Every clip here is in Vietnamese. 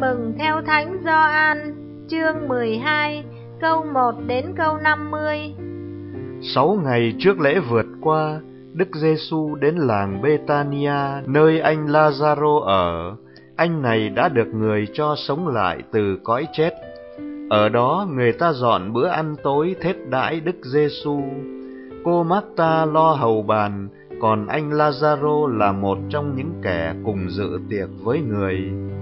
mừng theo Thánh Gioan, chương 12, câu 1 đến câu 50. 6 ngày trước lễ vượt qua, Đức Giêsu đến làng Bethania, nơi anh Lazaro ở. Anh này đã được người cho sống lại từ cõi chết. Ở đó người ta dọn bữa ăn tối thết đãi Đức Giêsu. Cô Marta lo hầu bàn, còn anh Lazaro là một trong những kẻ cùng dự tiệc với người.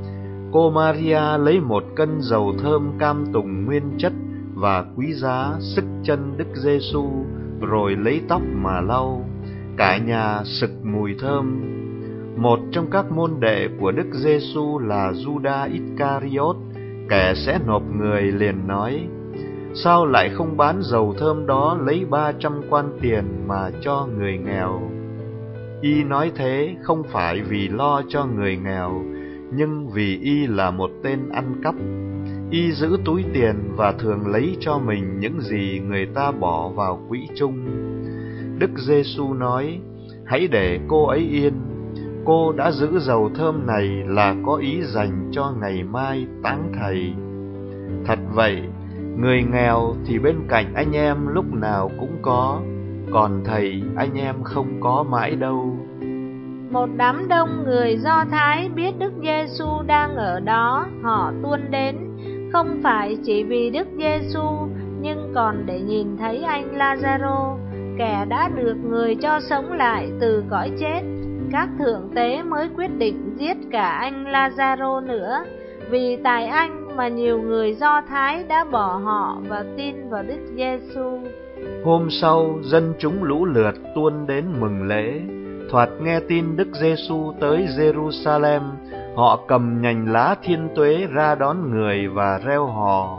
Cô Maria lấy 1 cân dầu thơm cam tùng nguyên chất và quý giá xức chân Đức Giêsu, rồi lấy tóc mà lau. Cả nhà sực mùi thơm. Một trong các môn đệ của Đức Giêsu là Judas Iscariot, kẻ sẽ nộp người, liền nói: sao lại không bán dầu thơm đó lấy 300 quan tiền mà cho người nghèo? Y nói thế không phải vì lo cho người nghèo, nhưng vì y là một tên ăn cắp. Y giữ túi tiền và thường lấy cho mình những gì người ta bỏ vào quỹ chung. Đức Giêsu nói: hãy để cô ấy yên. Cô đã giữ dầu thơm này là có ý dành cho ngày mai táng thầy. Thật vậy, người nghèo thì bên cạnh anh em lúc nào cũng có, còn thầy anh em không có mãi đâu. Một đám đông người Do Thái biết Đức Giêsu đang ở đó, họ tuôn đến, không phải chỉ vì Đức Giêsu, nhưng còn để nhìn thấy anh Lazaro, kẻ đã được người cho sống lại từ cõi chết. Các thượng tế mới quyết định giết cả anh Lazaro nữa, vì tại anh mà nhiều người Do Thái đã bỏ họ và tin vào Đức Giêsu. Hôm sau, dân chúng lũ lượt tuôn đến mừng lễ. Thoạt nghe tin Đức Giêsu tới Jerusalem, họ cầm nhành lá thiên tuế ra đón người và reo hò: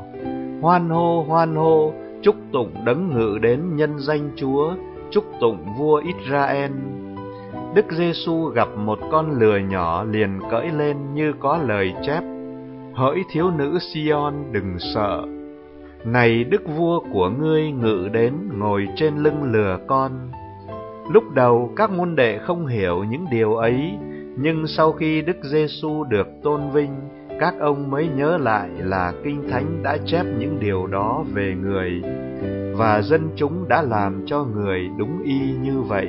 hoan hô, chúc tụng đấng ngự đến nhân danh Chúa, chúc tụng vua Israel. Đức Giêsu gặp một con lừa nhỏ, liền cõi lên như có lời chép: hỡi thiếu nữ Sion, đừng sợ. Này, đức vua của ngươi ngự đến, ngồi trên lưng lừa con. Lúc đầu các môn đệ không hiểu những điều ấy, nhưng sau khi Đức Giêsu được tôn vinh, các ông mới nhớ lại là Kinh Thánh đã chép những điều đó về người, và dân chúng đã làm cho người đúng y như vậy.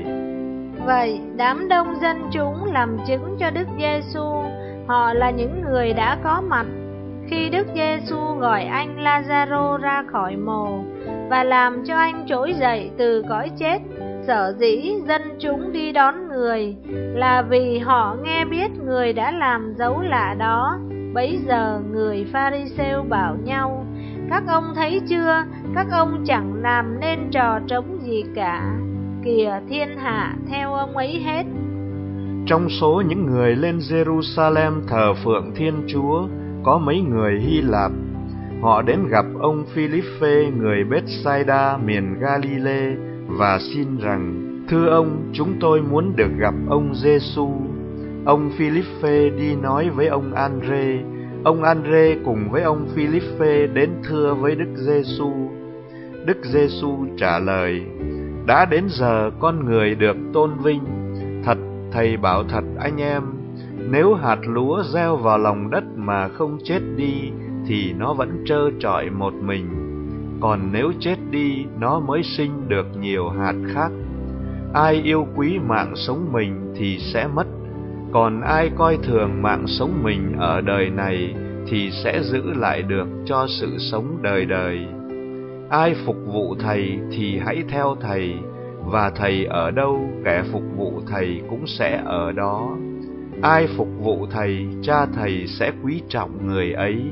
Vậy đám đông dân chúng làm chứng cho Đức Giêsu. Họ là những người đã có mặt khi Đức Giêsu gọi anh Lazaro ra khỏi mồ và làm cho anh trỗi dậy từ cõi chết. Sở dĩ dân chúng đi đón người là vì họ nghe biết người đã làm dấu lạ đó. Bấy giờ người Pha-ri-sêu bảo nhau: các ông thấy chưa, các ông chẳng làm nên trò trống gì cả. Kìa, thiên hạ theo ông ấy hết. Trong số những người lên Jerusalem thờ phượng Thiên Chúa, có mấy người Hy Lạp. Họ đến gặp ông Philippe, người Bethsaida miền Galilee, và xin rằng: thưa ông, chúng tôi muốn được gặp ông Giêsu. Ông Philippe đi nói với ông Andre. Ông Andre cùng với ông Philippe đến thưa với Đức Giêsu. Đức Giêsu trả lời: đã đến giờ con người được tôn vinh. Thật, thầy bảo thật anh em, nếu hạt lúa gieo vào lòng đất mà không chết đi thì nó vẫn trơ trọi một mình, còn nếu chết đi nó mới sinh được nhiều hạt khác. Ai yêu quý mạng sống mình thì sẽ mất, còn ai coi thường mạng sống mình ở đời này thì sẽ giữ lại được cho sự sống đời đời. Ai phục vụ thầy thì hãy theo thầy, và thầy ở đâu kẻ phục vụ thầy cũng sẽ ở đó. Ai phục vụ thầy, cha thầy sẽ quý trọng người ấy.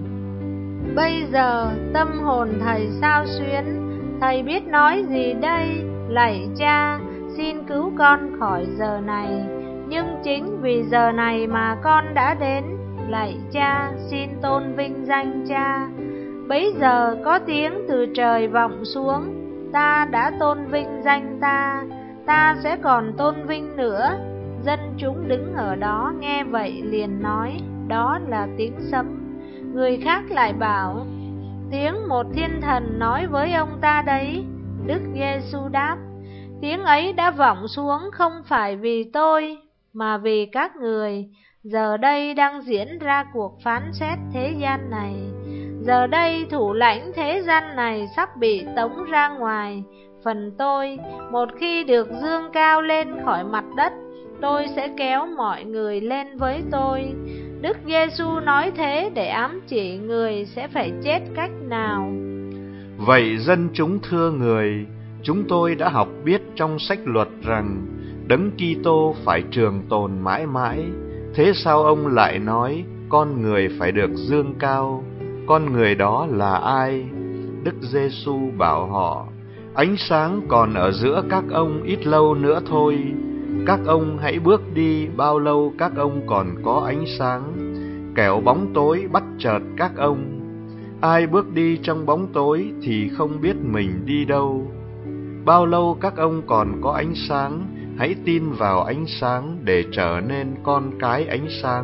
Bây giờ tâm hồn thầy xao xuyến, thầy biết nói gì đây? Lạy Cha, xin cứu con khỏi giờ này. Nhưng chính vì giờ này mà con đã đến. Lạy Cha, xin tôn vinh danh Cha. Bấy giờ có tiếng từ trời vọng xuống: ta đã tôn vinh danh ta, ta sẽ còn tôn vinh nữa. Dân chúng đứng ở đó nghe vậy liền nói: đó là tiếng sấm. Người khác lại bảo: tiếng một thiên thần nói với ông ta đấy. Đức Giêsu đáp: tiếng ấy đã vọng xuống không phải vì tôi, mà vì các người. Giờ đây đang diễn ra cuộc phán xét thế gian này. Giờ đây thủ lãnh thế gian này sắp bị tống ra ngoài. Phần tôi, một khi được dương cao lên khỏi mặt đất, tôi sẽ kéo mọi người lên với tôi. Đức Giêsu nói thế để ám chỉ người sẽ phải chết cách nào. Vậy dân chúng thưa người, chúng tôi đã học biết trong sách luật rằng Đấng Kitô phải trường tồn mãi mãi. Thế sao ông lại nói con người phải được dương cao? Con người đó là ai? Đức Giêsu bảo họ: ánh sáng còn ở giữa các ông ít lâu nữa thôi. Các ông hãy bước đi bao lâu các ông còn có ánh sáng, kẻo bóng tối bắt chợt các ông. Ai bước đi trong bóng tối thì không biết mình đi đâu. Bao lâu các ông còn có ánh sáng, hãy tin vào ánh sáng để trở nên con cái ánh sáng.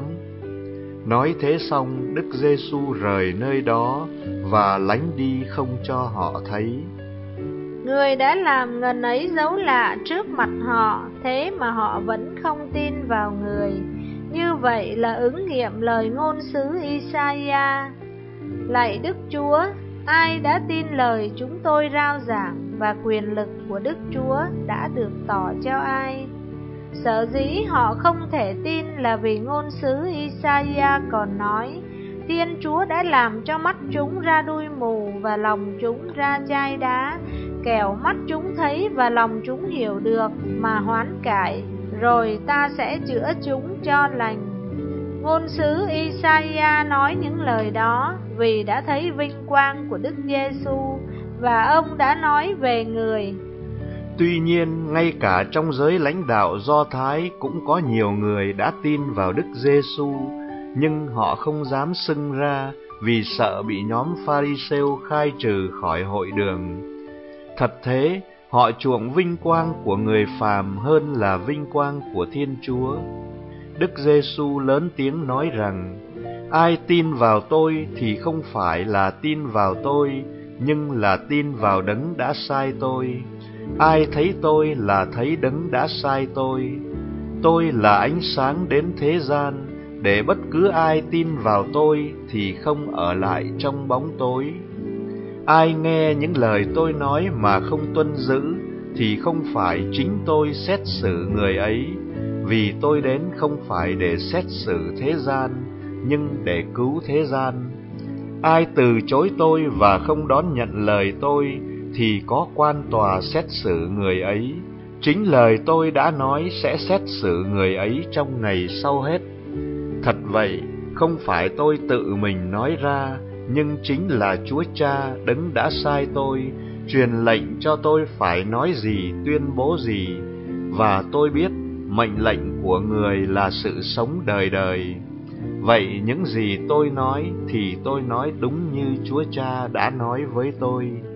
Nói thế xong, Đức Giêsu rời nơi đó và lánh đi không cho họ thấy. Người đã làm ngần ấy dấu lạ trước mặt họ, thế mà họ vẫn không tin vào người. Như vậy là ứng nghiệm lời ngôn sứ Isaiah: lạy Đức Chúa, ai đã tin lời chúng tôi rao giảng, và quyền lực của Đức Chúa đã được tỏ cho ai? Sở dĩ họ không thể tin là vì ngôn sứ Isaiah còn nói: Thiên Chúa đã làm cho mắt chúng ra đuôi mù và lòng chúng ra chai đá, kẻo mắt chúng thấy và lòng chúng hiểu được mà hoán cải, rồi ta sẽ chữa chúng cho lành. Ngôn sứ Isaiah nói những lời đó vì đã thấy vinh quang của Đức Giêsu và ông đã nói về người. Tuy nhiên, ngay cả trong giới lãnh đạo Do Thái cũng có nhiều người đã tin vào Đức Giêsu, nhưng họ không dám xưng ra vì sợ bị nhóm Pha-ri-sêu khai trừ khỏi hội đường. Thật thế, họ chuộng vinh quang của người phàm hơn là vinh quang của Thiên Chúa. Đức Giêsu lớn tiếng nói rằng: ai tin vào tôi thì không phải là tin vào tôi, nhưng là tin vào Đấng đã sai tôi. Ai thấy tôi là thấy Đấng đã sai tôi. Tôi là ánh sáng đến thế gian, để bất cứ ai tin vào tôi thì không ở lại trong bóng tối. Ai nghe những lời tôi nói mà không tuân giữ thì không phải chính tôi xét xử người ấy, vì tôi đến không phải để xét xử thế gian, nhưng để cứu thế gian. Ai từ chối tôi và không đón nhận lời tôi thì có quan tòa xét xử người ấy. Chính lời tôi đã nói sẽ xét xử người ấy trong ngày sau hết. Thật vậy, không phải tôi tự mình nói ra, nhưng chính là Chúa Cha Đấng đã sai tôi, truyền lệnh cho tôi phải nói gì, tuyên bố gì. Và tôi biết mệnh lệnh của người là sự sống đời đời. Vậy những gì tôi nói thì tôi nói đúng như Chúa Cha đã nói với tôi.